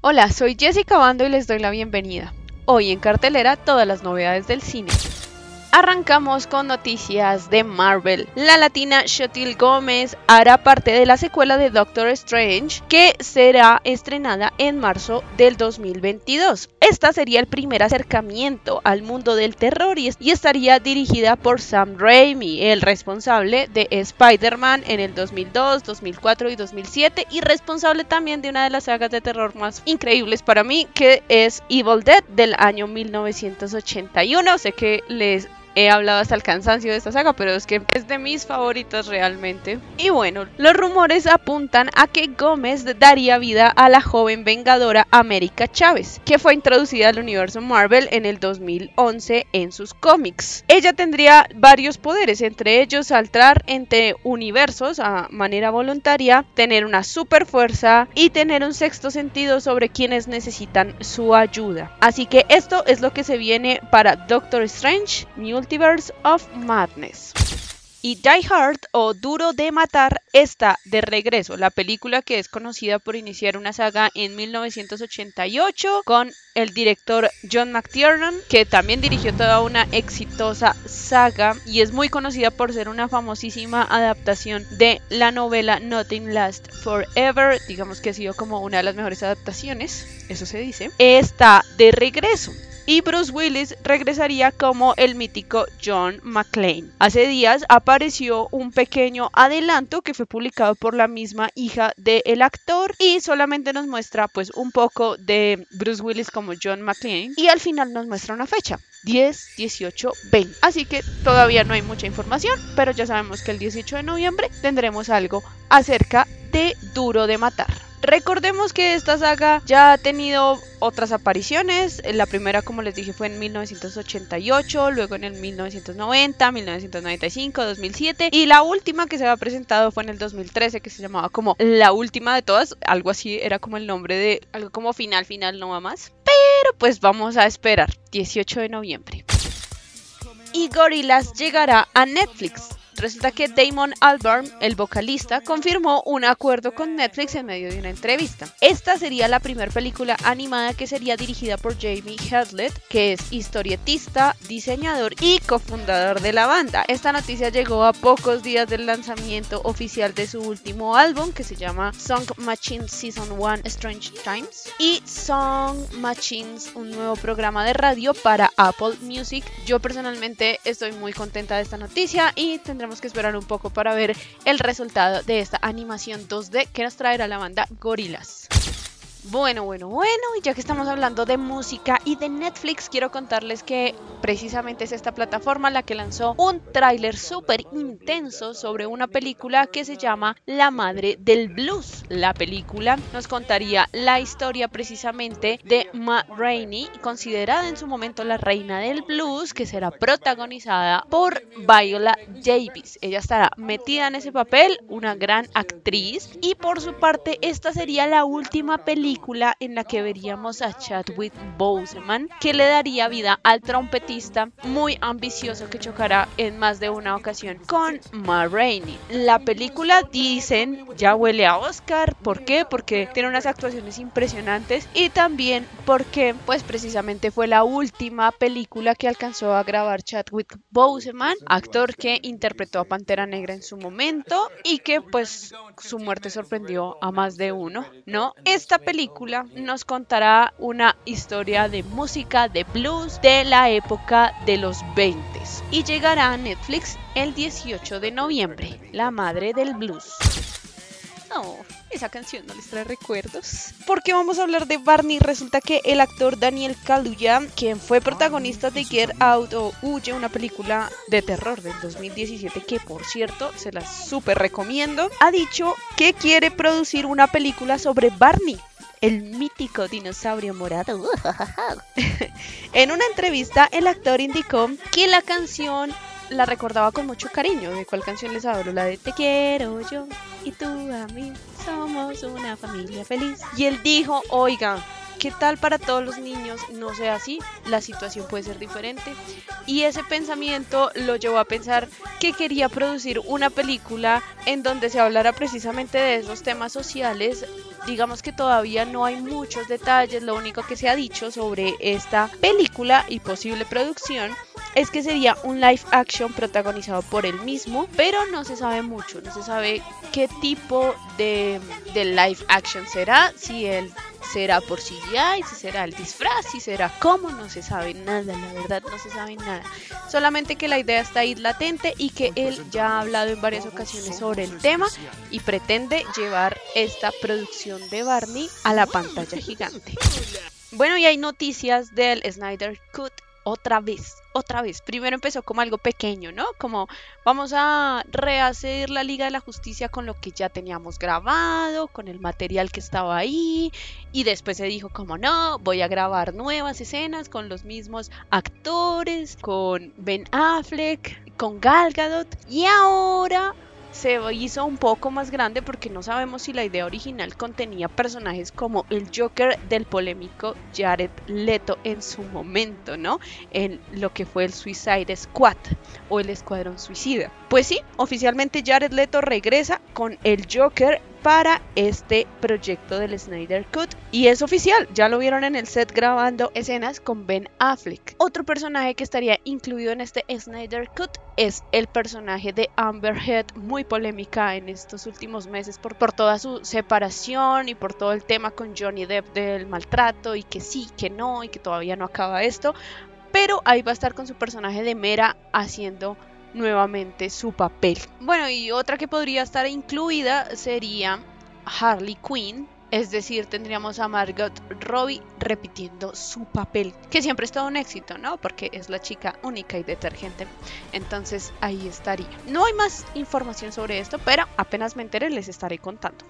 Hola, soy Jessica Bando y les doy la bienvenida. Hoy en cartelera todas las novedades del cine. Arrancamos con noticias de Marvel. La latina Xochitl Gómez hará parte de la secuela de Doctor Strange, que será estrenada en marzo del 2022. Esta sería el primer acercamiento al mundo del terror y estaría dirigida por Sam Raimi, el responsable de Spider-Man en el 2002, 2004 y 2007, y responsable también de una de las sagas de terror más increíbles para mí, que es Evil Dead del año 1981. Sé que les he hablado hasta el cansancio de esta saga, pero es que es de mis favoritas realmente. Y bueno, los rumores apuntan a que Gómez daría vida a la joven vengadora América Chávez, que fue introducida al universo Marvel en el 2011 en sus cómics. Ella tendría varios poderes, entre ellos saltar entre universos a manera voluntaria, tener una super fuerza y tener un sexto sentido sobre quienes necesitan su ayuda. Así que esto es lo que se viene para Doctor Strange, Multiverse of Madness. Y Die Hard o Duro de Matar está de regreso, la película que es conocida por iniciar una saga en 1988 con el director John McTiernan, que también dirigió toda una exitosa saga y es muy conocida por ser una famosísima adaptación de la novela Nothing Lasts Forever. Digamos que ha sido como una de las mejores adaptaciones, eso se dice. Está de regreso. Y Bruce Willis regresaría como el mítico John McClane. Hace días apareció un pequeño adelanto que fue publicado por la misma hija del actor y solamente nos muestra pues un poco de Bruce Willis como John McClane y al final nos muestra una fecha: 10, 18, 20. Así que todavía no hay mucha información, pero ya sabemos que el 18 de noviembre tendremos algo acerca de Duro de Matar. Recordemos que esta saga ya ha tenido otras apariciones. La primera, como les dije, fue en 1988, luego en el 1990, 1995, 2007 y la última que se había presentado fue en el 2013, que se llamaba como La Última de Todas, algo así, era como el nombre de algo como final, no va más. Pero pues vamos a esperar, 18 de noviembre. Y Gorillaz llegará a Netflix. Resulta que Damon Albarn, el vocalista, confirmó un acuerdo con Netflix en medio de una entrevista. Esta sería la primera película animada que sería dirigida por Jamie Hewlett, que es historietista, diseñador y cofundador de la banda. Esta noticia llegó a pocos días del lanzamiento oficial de su último álbum, que se llama Song Machine Season 1 Strange Times, y Song Machines, un nuevo programa de radio para Apple Music. Yo personalmente estoy muy contenta de esta noticia y tendremos que esperar un poco para ver el resultado de esta animación 2D que nos traerá la banda Gorillaz. Bueno, y ya que estamos hablando de música y de Netflix, quiero contarles que precisamente es esta plataforma la que lanzó un tráiler súper intenso sobre una película que se llama La Madre del Blues. La película nos contaría la historia precisamente de Ma Rainey, considerada en su momento la reina del blues, que será protagonizada por Viola Davis. Ella estará metida en ese papel, una gran actriz, y por su parte esta sería la última película en la que veríamos a Chadwick Boseman, que le daría vida al trompetista muy ambicioso que chocará en más de una ocasión con Ma Rainey. La película, dicen, ya huele a Oscar. ¿Por qué? Porque tiene unas actuaciones impresionantes y también porque pues precisamente fue la última película que alcanzó a grabar Chadwick Boseman, actor que interpretó a Pantera Negra en su momento y que pues su muerte sorprendió a más de uno, ¿no? Esta película nos contará una historia de música de blues de la época de los 20 y llegará a Netflix el 18 de noviembre, La Madre del Blues. Oh, esa canción no les trae recuerdos. Porque vamos a hablar de Barney. Resulta que el actor Daniel Kaluuya, quien fue protagonista de Get Out o Huye, una película de terror del 2017 que por cierto se la súper recomiendo, ha dicho que quiere producir una película sobre Barney, el mítico dinosaurio morado. En una entrevista, el actor indicó que la canción la recordaba con mucho cariño. ¿De cuál canción les hablo? La de Te quiero yo y tú a mí, somos una familia feliz. Y él dijo, oiga, ¿qué tal para todos los niños no sea así? La situación puede ser diferente. Y ese pensamiento lo llevó a pensar que quería producir una película en donde se hablara precisamente de esos temas sociales digamos que todavía no hay muchos detalles. Lo único que se ha dicho sobre esta película y posible producción es que sería un live action protagonizado por él mismo, pero no se sabe mucho, no se sabe qué tipo de live action será, si él será por CGI, si será el disfraz, si será cómo, no se sabe nada, la verdad no se sabe nada. Solamente que la idea está ahí latente y que él ya ha hablado en varias ocasiones sobre el tema y pretende llevar esta producción de Barney a la pantalla gigante. Bueno, y hay noticias del Snyder Cut. Otra vez. Primero empezó como algo pequeño, ¿no? Como vamos a rehacer la Liga de la Justicia con lo que ya teníamos grabado, con el material que estaba ahí. Y después se dijo como no, voy a grabar nuevas escenas con los mismos actores, con Ben Affleck, con Gal Gadot. Y ahora se hizo un poco más grande porque no sabemos si la idea original contenía personajes como el Joker del polémico Jared Leto en su momento, ¿no? En lo que fue el Suicide Squad o el Escuadrón Suicida. Pues sí, oficialmente Jared Leto regresa con el Joker para este proyecto del Snyder Cut y es oficial, ya lo vieron en el set grabando escenas con Ben Affleck. Otro personaje que estaría incluido en este Snyder Cut es el personaje de Amber Heard, muy polémica en estos últimos meses por toda su separación y por todo el tema con Johnny Depp del maltrato y que sí, que no y que todavía no acaba esto, pero ahí va a estar con su personaje de Mera haciendo nuevamente su papel. Bueno, y otra que podría estar incluida sería Harley Quinn, es decir, tendríamos a Margot Robbie repitiendo su papel, que siempre es todo un éxito, ¿no? Porque es la chica única y detergente. Entonces ahí estaría. No hay más información sobre esto, pero apenas me entere les estaré contando.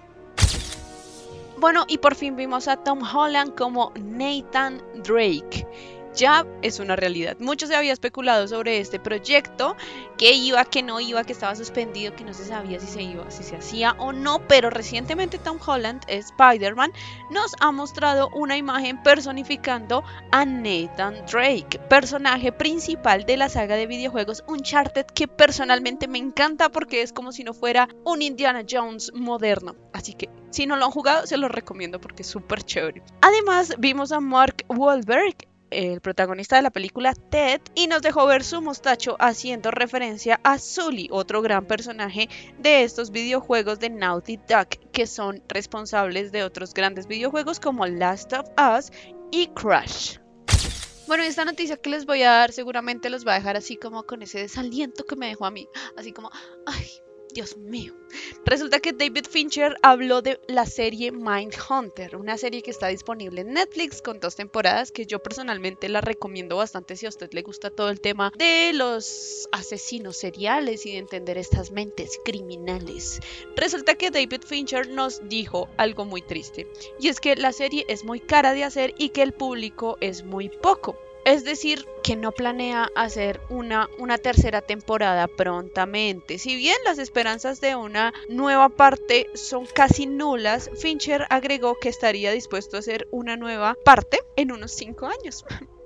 Bueno, y por fin vimos a Tom Holland como Nathan Drake. Ya es una realidad. Mucho se había especulado sobre este proyecto, que iba, que no iba, que estaba suspendido, que no se sabía si se iba, si se hacía o no, pero recientemente Tom Holland, Spider-Man, nos ha mostrado una imagen personificando a Nathan Drake, personaje principal de la saga de videojuegos Uncharted, que personalmente me encanta porque es como si no fuera un Indiana Jones moderno. Así que si no lo han jugado, se los recomiendo porque es súper chévere. Además, vimos a Mark Wahlberg, el protagonista de la película Ted, y nos dejó ver su mostacho haciendo referencia a Sully, otro gran personaje de estos videojuegos de Naughty Dog, que son responsables de otros grandes videojuegos como Last of Us y Crash. Bueno, esta noticia que les voy a dar seguramente los va a dejar así como con ese desaliento que me dejó a mí, así como, ay, Dios mío. Resulta que David Fincher habló de la serie Mindhunter, una serie que está disponible en Netflix con 2 temporadas, que yo personalmente la recomiendo bastante si a usted le gusta todo el tema de los asesinos seriales y de entender estas mentes criminales. Resulta que David Fincher nos dijo algo muy triste, y es que la serie es muy cara de hacer y que el público es muy poco. Es decir, que no planea hacer una tercera temporada prontamente. Si bien las esperanzas de una nueva parte son casi nulas, Fincher agregó que estaría dispuesto a hacer una nueva parte en unos 5 años.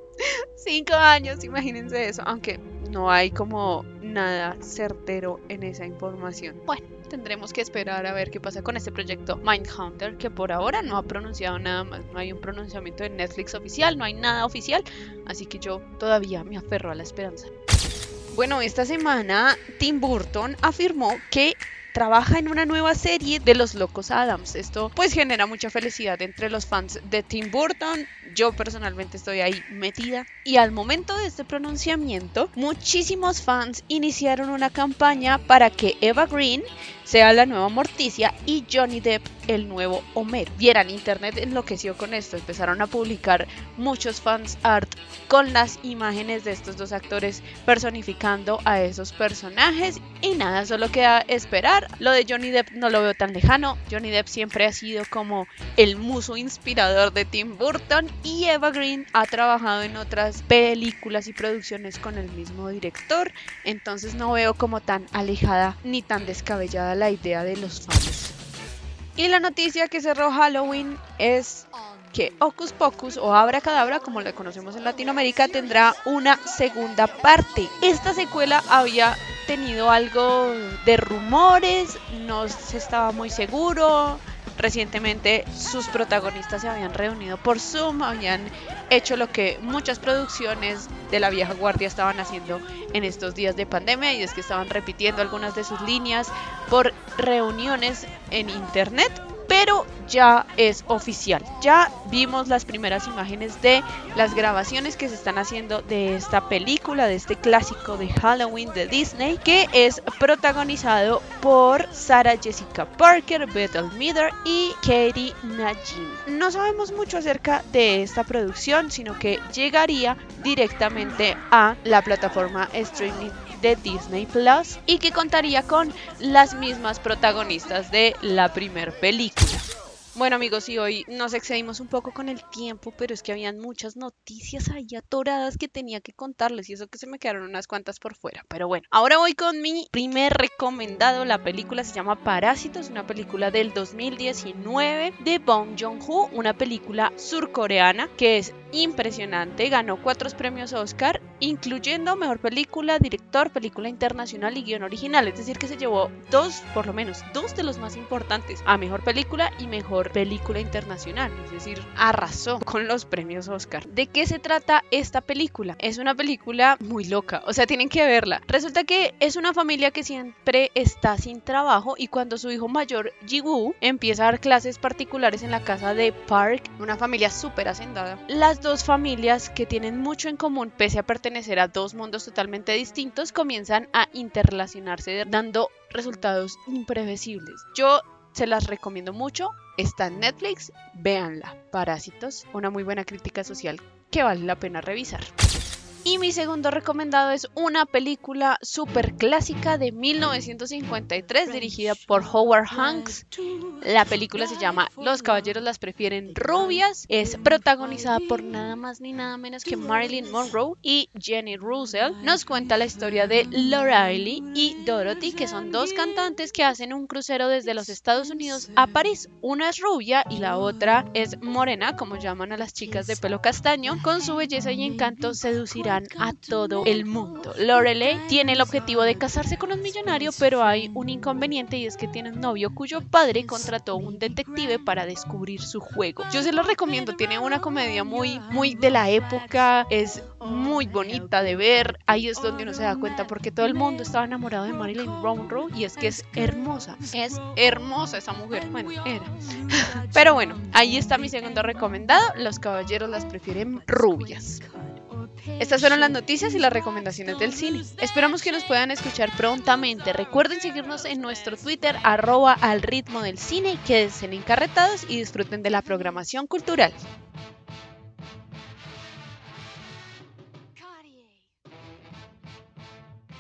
5 años, imagínense eso, aunque no hay como nada certero en esa información. Bueno, tendremos que esperar a ver qué pasa con este proyecto Mindhunter, que por ahora no ha pronunciado nada más, no hay un pronunciamiento de Netflix oficial, no hay nada oficial, así que yo todavía me aferro a la esperanza. Bueno, esta semana Tim Burton afirmó que trabaja en una nueva serie de Los Locos Adams. Esto pues genera mucha felicidad entre los fans de Tim Burton. Yo personalmente estoy ahí metida. Y al momento de este pronunciamiento, muchísimos fans iniciaron una campaña para que Eva Green sea la nueva Morticia y Johnny Depp el nuevo Homero. Vieran, internet enloqueció con esto. Empezaron a publicar muchos fans art con las imágenes de estos dos actores personificando a esos personajes. Y nada, solo queda esperar. Lo de Johnny Depp no lo veo tan lejano. Johnny Depp siempre ha sido como el muso inspirador de Tim Burton, y Eva Green ha trabajado en otras películas y producciones con el mismo director, entonces no veo como tan alejada ni tan descabellada la idea de los fans. Y la noticia que cerró Halloween es que Hocus Pocus o Abracadabra, como la conocemos en Latinoamérica, tendrá una segunda parte. Esta secuela había tenido algo de rumores, no se estaba muy seguro, Recientemente sus protagonistas se habían reunido por Zoom, habían hecho lo que muchas producciones de la vieja guardia estaban haciendo en estos días de pandemia, y es que estaban repitiendo algunas de sus líneas por reuniones en internet. Pero ya es oficial, ya vimos las primeras imágenes de las grabaciones que se están haciendo de esta película, de este clásico de Halloween de Disney, que es protagonizado por Sarah Jessica Parker, Bethel Midler y Katie Najim. No sabemos mucho acerca de esta producción, sino que llegaría directamente a la plataforma streaming de Disney Plus y que contaría con las mismas protagonistas de la primer película. Bueno amigos, y hoy nos excedimos un poco con el tiempo, pero es que habían muchas noticias ahí atoradas que tenía que contarles, y eso que se me quedaron unas cuantas por fuera. Pero bueno, ahora voy con mi primer recomendado. La película se llama Parásitos, una película del 2019 de Bong Joon-ho, una película surcoreana que es impresionante. Ganó 4 premios Oscar, incluyendo Mejor Película, Director, Película Internacional y Guión Original. Es decir, que se llevó por lo menos dos de los más importantes, a Mejor Película y Mejor Película Internacional. Es decir, arrasó con los premios Oscar. ¿De qué se trata esta película? Es una película muy loca, o sea, tienen que verla. Resulta que es una familia que siempre está sin trabajo, y cuando su hijo mayor, Ji-woo, empieza a dar clases particulares en la casa de Park, una familia súper hacendada, las dos familias, que tienen mucho en común pese a pertenecer a dos mundos totalmente distintos, comienzan a interrelacionarse, dando resultados imprevisibles. Yo se las recomiendo mucho, está en Netflix, véanla. Parásitos, una muy buena crítica social que vale la pena revisar. Y mi segundo recomendado es una película súper clásica de 1953 dirigida por Howard Hawks. La película se llama Los caballeros las prefieren rubias. Es protagonizada por nada más ni nada menos que Marilyn Monroe y Jenny Russell. Nos cuenta la historia de Lorelai y Dorothy, que son dos cantantes que hacen un crucero desde los Estados Unidos a París. Una es rubia y la otra es morena, como llaman a las chicas de pelo castaño. Con su belleza y encanto seducirán a todo el mundo. Lorelai tiene el objetivo de casarse con un millonario, pero hay un inconveniente, y es que tiene un novio cuyo padre contrató un detective para descubrir su juego. Yo se lo recomiendo, tiene una comedia muy de la época, es muy bonita de ver. Ahí es donde uno se da cuenta porque todo el mundo estaba enamorado de Marilyn Monroe, y es que es hermosa esa mujer. Bueno, era. Pero bueno, ahí está mi segundo recomendado, Los caballeros las prefieren rubias. Estas fueron las noticias y las recomendaciones del cine. Esperamos que nos puedan escuchar prontamente. Recuerden seguirnos en nuestro Twitter, @alritmodelcine, y quédense encarretados y disfruten de la programación cultural.